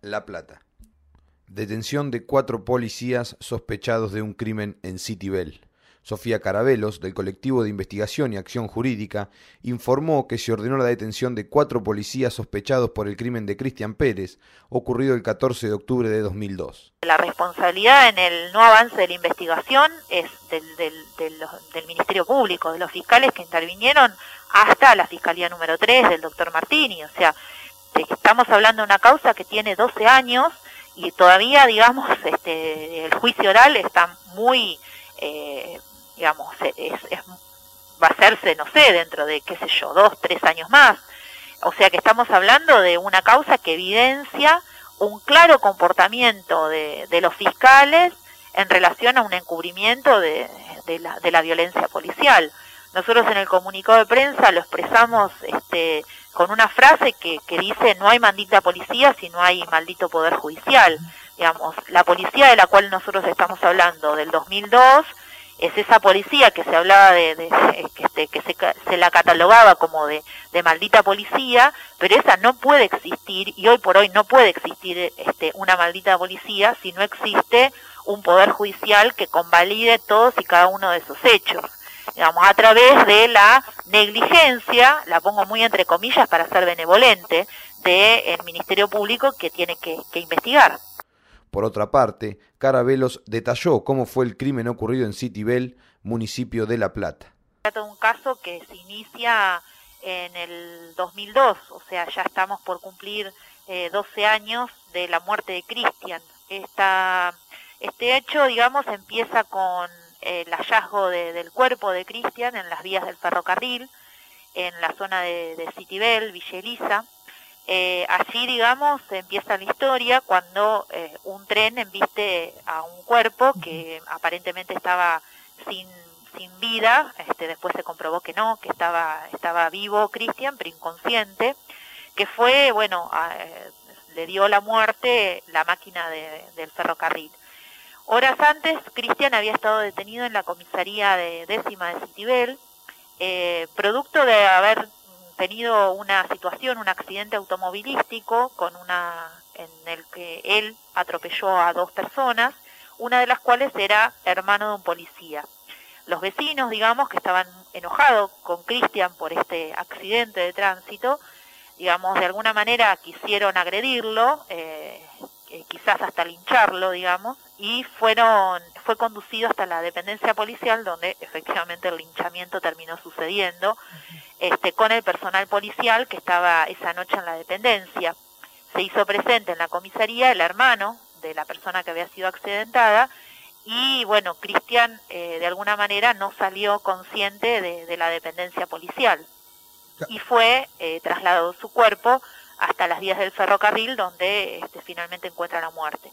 La Plata. Detención de 4 policías sospechados de un crimen en Citibel. Sofía Carabelos, del Colectivo de Investigación y Acción Jurídica, informó que se ordenó la detención de 4 policías sospechados por el crimen de Cristian Pérez, ocurrido el 14 de octubre de 2002. La responsabilidad en el no avance de la investigación es del Ministerio Público, de los fiscales que intervinieron hasta la Fiscalía número 3 del doctor Martini. O sea, estamos hablando de una causa que tiene 12 años y todavía, digamos, el juicio oral está muy... va a hacerse, no sé, dentro de, qué sé yo, 2, 3 años más. O sea que estamos hablando de una causa que evidencia un claro comportamiento de los fiscales en relación a un encubrimiento de la violencia policial. Nosotros en el comunicado de prensa lo expresamos con una frase que dice: no hay maldita policía si no hay maldito poder judicial. Digamos, la policía de la cual nosotros estamos hablando del 2002 es esa policía que se hablaba que se la catalogaba como de maldita policía, pero esa no puede existir, y hoy por hoy no puede existir una maldita policía si no existe un poder judicial que convalide todos y cada uno de esos hechos. Digamos, a través de la negligencia, la pongo muy entre comillas para ser benevolente, del Ministerio Público que tiene que investigar. Por otra parte, Carabelos detalló cómo fue el crimen ocurrido en Citibel, municipio de La Plata. Se trata de un caso que se inicia en el 2002, o sea, ya estamos por cumplir 12 años de la muerte de Cristian. Este hecho, digamos, empieza con el hallazgo del cuerpo de Cristian en las vías del ferrocarril, en la zona de Citibel, Villa Elisa. Allí, digamos, empieza la historia cuando un tren embiste a un cuerpo que aparentemente estaba sin vida. Después se comprobó que no, que estaba vivo Cristian, pero inconsciente, que fue, le dio la muerte la máquina del ferrocarril. Horas antes, Cristian había estado detenido en la comisaría de 10ª de Citibel, producto de haber tenido una situación, un accidente automovilístico en el que él atropelló a 2 personas, una de las cuales era hermano de un policía. Los vecinos, digamos, que estaban enojados con Cristian por este accidente de tránsito, digamos, de alguna manera quisieron agredirlo, quizás hasta lincharlo, digamos, y fue conducido hasta la dependencia policial, donde efectivamente el linchamiento terminó sucediendo, con el personal policial que estaba esa noche en la dependencia. Se hizo presente en la comisaría el hermano de la persona que había sido accidentada, y bueno, Cristian de alguna manera no salió consciente de la dependencia policial, y fue trasladado su cuerpo hasta las vías del ferrocarril, donde finalmente encuentra la muerte.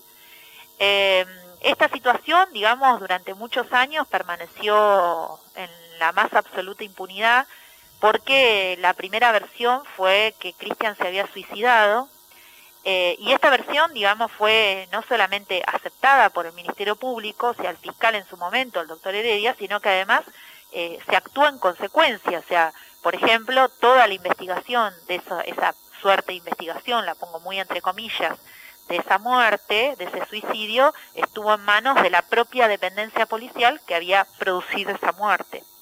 Esta situación, digamos, durante muchos años permaneció en la más absoluta impunidad, porque la primera versión fue que Cristian se había suicidado, y esta versión, digamos, fue no solamente aceptada por el Ministerio Público, o sea, el fiscal en su momento, el doctor Heredia, sino que además se actuó en consecuencia. O sea, por ejemplo, toda la investigación de esa suerte de investigación, la pongo muy entre comillas, de esa muerte, de ese suicidio, estuvo en manos de la propia dependencia policial que había producido esa muerte.